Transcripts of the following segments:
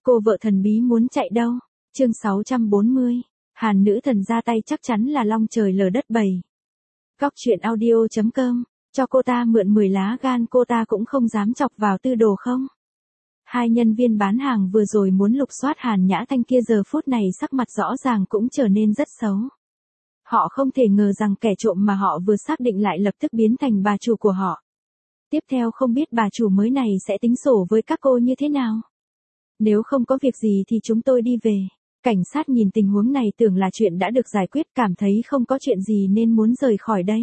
Cô vợ thần bí muốn chạy đâu? Chương 640. Hàn nữ thần ra tay chắc chắn là long trời lở đất bầy. Góc truyện audio.com. Cho cô ta mượn 10 lá gan cô ta cũng không dám chọc vào Tư Đồ không? Hai nhân viên bán hàng vừa rồi muốn lục soát Hàn Nhã Thanh kia giờ phút này sắc mặt rõ ràng cũng trở nên rất xấu. Họ không thể ngờ rằng kẻ trộm mà họ vừa xác định lại lập tức biến thành bà chủ của họ. Tiếp theo không biết bà chủ mới này sẽ tính sổ với các cô như thế nào? Nếu không có việc gì thì chúng tôi đi về. Cảnh sát nhìn tình huống này tưởng là chuyện đã được giải quyết, cảm thấy không có chuyện gì nên muốn rời khỏi đây.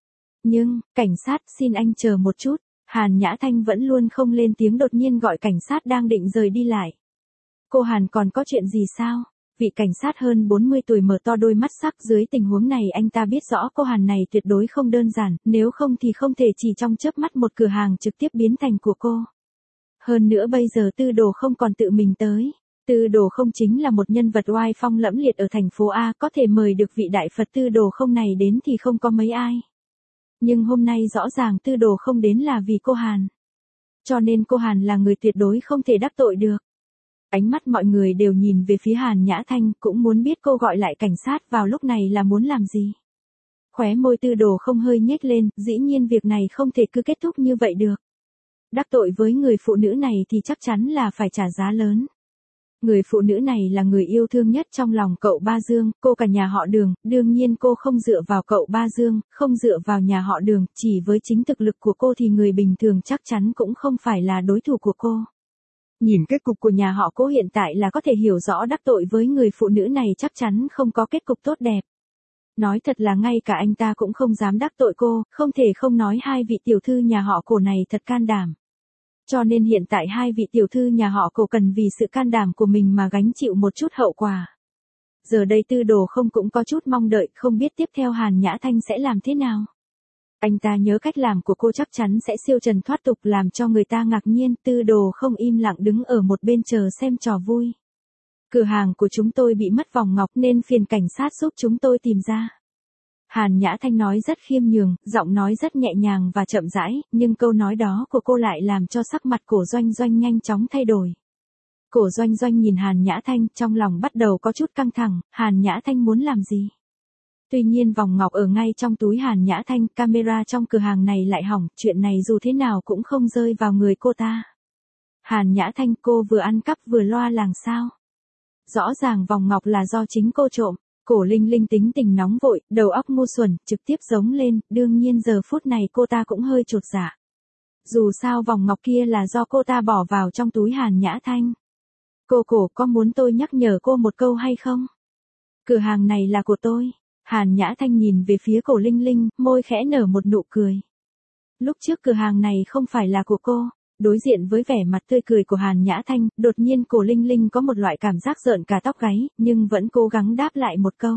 Nhưng, cảnh sát xin anh chờ một chút. Hàn Nhã Thanh vẫn luôn không lên tiếng, đột nhiên gọi cảnh sát đang định rời đi lại. Cô Hàn, còn có chuyện gì sao? Vị cảnh sát hơn 40 tuổi mở to đôi mắt sắc, dưới tình huống này anh ta biết rõ cô Hàn này tuyệt đối không đơn giản, nếu không thì không thể chỉ trong chớp mắt một cửa hàng trực tiếp biến thành của cô. Hơn nữa bây giờ Tư Đồ không còn tự mình tới. Tư Đồ không chính là một nhân vật oai phong lẫm liệt ở thành phố A, có thể mời được vị đại Phật Tư Đồ không này đến thì không có mấy ai. Nhưng hôm nay rõ ràng Tư Đồ không đến là vì cô Hàn. Cho nên cô Hàn là người tuyệt đối không thể đắc tội được. Ánh mắt mọi người đều nhìn về phía Hàn Nhã Thanh, cũng muốn biết cô gọi lại cảnh sát vào lúc này là muốn làm gì. Khóe môi Tư Đồ không hơi nhếch lên, dĩ nhiên việc này không thể cứ kết thúc như vậy được. Đắc tội với người phụ nữ này thì chắc chắn là phải trả giá lớn. Người phụ nữ này là người yêu thương nhất trong lòng cậu Ba Dương, cô cả nhà họ Đường, đương nhiên cô không dựa vào cậu Ba Dương, không dựa vào nhà họ Đường, chỉ với chính thực lực của cô thì người bình thường chắc chắn cũng không phải là đối thủ của cô. Nhìn kết cục của nhà họ Cố hiện tại là có thể hiểu rõ đắc tội với người phụ nữ này chắc chắn không có kết cục tốt đẹp. Nói thật là ngay cả anh ta cũng không dám đắc tội cô, không thể không nói hai vị tiểu thư nhà họ Cổ này thật can đảm. Cho nên hiện tại hai vị tiểu thư nhà họ Cổ cần vì sự can đảm của mình mà gánh chịu một chút hậu quả. Giờ đây Tư Đồ không cũng có chút mong đợi, không biết tiếp theo Hàn Nhã Thanh sẽ làm thế nào. Anh ta nhớ cách làm của cô chắc chắn sẽ siêu trần thoát tục làm cho người ta ngạc nhiên. Tư Đồ không im lặng đứng ở một bên chờ xem trò vui. Cửa hàng của chúng tôi bị mất vòng ngọc nên phiền cảnh sát giúp chúng tôi tìm ra. Hàn Nhã Thanh nói rất khiêm nhường, giọng nói rất nhẹ nhàng và chậm rãi, nhưng câu nói đó của cô lại làm cho sắc mặt Cổ Doanh Doanh nhanh chóng thay đổi. Cổ Doanh Doanh nhìn Hàn Nhã Thanh, trong lòng bắt đầu có chút căng thẳng, Hàn Nhã Thanh muốn làm gì? Tuy nhiên vòng ngọc ở ngay trong túi Hàn Nhã Thanh, camera trong cửa hàng này lại hỏng, chuyện này dù thế nào cũng không rơi vào người cô ta. Hàn Nhã Thanh, cô vừa ăn cắp vừa loa làng sao? Rõ ràng vòng ngọc là do chính cô trộm. Cổ Linh Linh tính tình nóng vội, đầu óc ngu xuẩn, trực tiếp giống lên, đương nhiên giờ phút này cô ta cũng hơi chột dạ. Dù sao vòng ngọc kia là do cô ta bỏ vào trong túi Hàn Nhã Thanh. Cô Cổ có muốn tôi nhắc nhở cô một câu hay không? Cửa hàng này là của tôi. Hàn Nhã Thanh nhìn về phía Cổ Linh Linh, môi khẽ nở một nụ cười. Lúc trước cửa hàng này không phải là của cô. Đối diện với vẻ mặt tươi cười của Hàn Nhã Thanh, đột nhiên Cổ Linh Linh có một loại cảm giác rợn cả tóc gáy, nhưng vẫn cố gắng đáp lại một câu.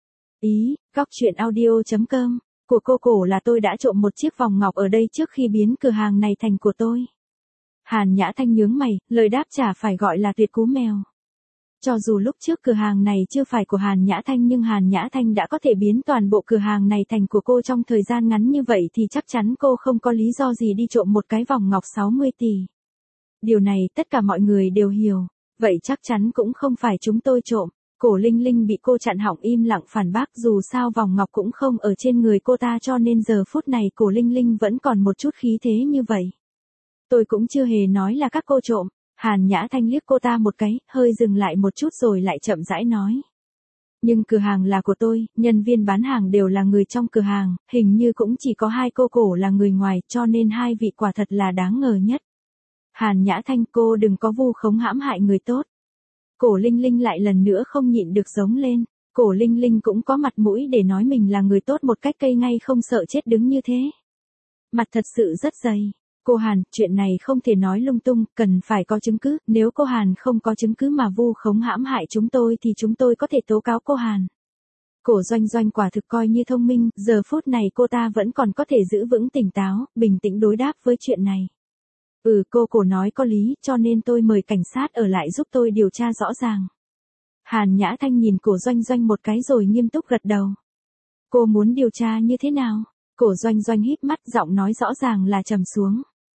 Ý, góc truyện audio.com, của cô Cổ là tôi đã trộm một chiếc vòng ngọc ở đây trước khi biến cửa hàng này thành của tôi. Hàn Nhã Thanh nhướng mày, lời đáp trả phải gọi là tuyệt cú mèo. Cho dù lúc trước cửa hàng này chưa phải của Hàn Nhã Thanh nhưng Hàn Nhã Thanh đã có thể biến toàn bộ cửa hàng này thành của cô trong thời gian ngắn như vậy thì chắc chắn cô không có lý do gì đi trộm một cái vòng ngọc 60 tỷ. Điều này tất cả mọi người đều hiểu, vậy chắc chắn cũng không phải chúng tôi trộm. Cổ Linh Linh bị cô chặn họng im lặng phản bác, dù sao vòng ngọc cũng không ở trên người cô ta cho nên giờ phút này Cổ Linh Linh vẫn còn một chút khí thế như vậy. Tôi cũng chưa hề nói là các cô trộm. Hàn Nhã Thanh liếc cô ta một cái, hơi dừng lại một chút rồi lại chậm rãi nói. Nhưng cửa hàng là của tôi, nhân viên bán hàng đều là người trong cửa hàng, hình như cũng chỉ có hai cô Cổ là người ngoài, cho nên hai vị quả thật là đáng ngờ nhất. Hàn Nhã Thanh, cô đừng có vu khống hãm hại người tốt. Cổ Linh Linh lại lần nữa không nhịn được giống lên. Cổ Linh Linh cũng có mặt mũi để nói mình là người tốt một cách cây ngay không sợ chết đứng như thế. Mặt thật sự rất dày. Cô Hàn, chuyện này không thể nói lung tung, cần phải có chứng cứ, nếu cô Hàn không có chứng cứ mà vu khống hãm hại chúng tôi thì chúng tôi có thể tố cáo cô Hàn. Cổ Doanh Doanh quả thực coi như thông minh, giờ phút này cô ta vẫn còn có thể giữ vững tỉnh táo, bình tĩnh đối đáp với chuyện này. Cô Cổ nói có lý, cho nên tôi mời cảnh sát ở lại giúp tôi điều tra rõ ràng. Hàn Nhã Thanh nhìn Cổ Doanh Doanh một cái rồi nghiêm túc gật đầu. Cô muốn điều tra như thế nào? Cổ Doanh Doanh híp mắt, giọng nói rõ ràng là trầm xuống.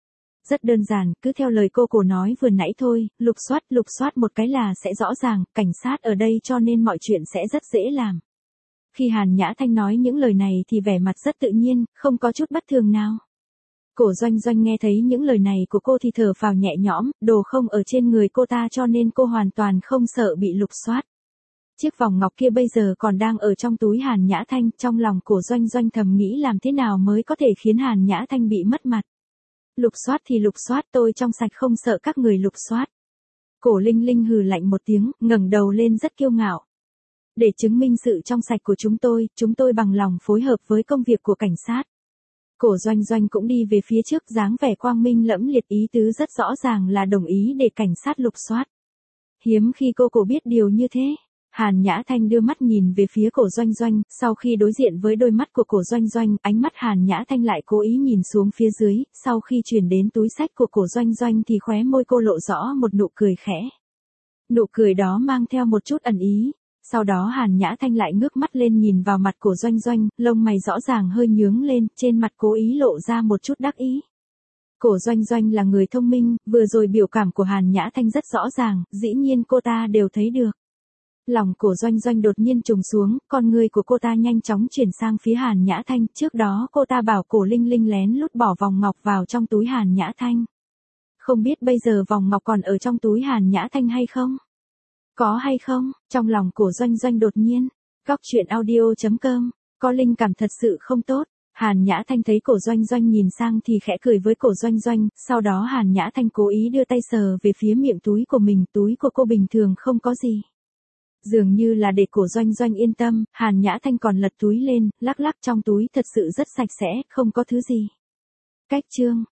rất đơn giản, cứ theo lời cô nói vừa nãy thôi, lục soát một cái là sẽ rõ ràng, cảnh sát ở đây cho nên mọi chuyện sẽ rất dễ làm. Khi Hàn Nhã Thanh nói những lời này thì vẻ mặt rất tự nhiên, không có chút bất thường nào. Cổ Doanh Doanh nghe thấy những lời này của cô thì thở phào nhẹ nhõm, đồ không ở trên người cô ta cho nên cô hoàn toàn không sợ bị lục soát. Chiếc vòng ngọc kia bây giờ còn đang ở trong túi Hàn Nhã Thanh, trong lòng Cổ Doanh Doanh thầm nghĩ làm thế nào mới có thể khiến Hàn Nhã Thanh bị mất mặt. Lục soát thì lục soát, tôi trong sạch không sợ các người lục soát. Cổ Linh Linh hừ lạnh một tiếng, ngẩng đầu lên rất kiêu ngạo. Để chứng minh sự trong sạch của chúng tôi bằng lòng phối hợp với công việc của cảnh sát. Cổ Doanh Doanh cũng đi về phía trước, dáng vẻ quang minh lẫm liệt, ý tứ rất rõ ràng là đồng ý để cảnh sát lục soát. Hiếm khi cô biết điều như thế. Hàn Nhã Thanh đưa mắt nhìn về phía Cổ Doanh Doanh, sau khi đối diện với đôi mắt của Cổ Doanh Doanh, ánh mắt Hàn Nhã Thanh lại cố ý nhìn xuống phía dưới, sau khi chuyển đến túi xách của Cổ Doanh Doanh thì khóe môi cô lộ rõ một nụ cười khẽ. Nụ cười đó mang theo một chút ẩn ý. Sau đó Hàn Nhã Thanh lại ngước mắt lên nhìn vào mặt Cổ Doanh Doanh, lông mày rõ ràng hơi nhướng lên, trên mặt cố ý lộ ra một chút đắc ý. Cổ Doanh Doanh là người thông minh, vừa rồi biểu cảm của Hàn Nhã Thanh rất rõ ràng, dĩ nhiên cô ta đều thấy được. Lòng Cổ Doanh Doanh đột nhiên trùng xuống, con người của cô ta nhanh chóng chuyển sang phía Hàn Nhã Thanh, trước đó cô ta bảo Cổ Linh Linh lén lút bỏ vòng ngọc vào trong túi Hàn Nhã Thanh. Không biết bây giờ vòng ngọc còn ở trong túi Hàn Nhã Thanh hay không? Có hay không? Trong lòng Cổ Doanh Doanh đột nhiên. Góc truyện audio.com. Có linh cảm thật sự không tốt. Hàn Nhã Thanh thấy Cổ Doanh Doanh nhìn sang thì khẽ cười với Cổ Doanh Doanh, sau đó Hàn Nhã Thanh cố ý đưa tay sờ về phía miệng túi của mình, túi của cô bình thường không có gì. Dường như là để Cổ Doanh Doanh yên tâm, Hàn Nhã Thanh còn lật túi lên, lắc lắc trong túi thật sự rất sạch sẽ, không có thứ gì. Cách chương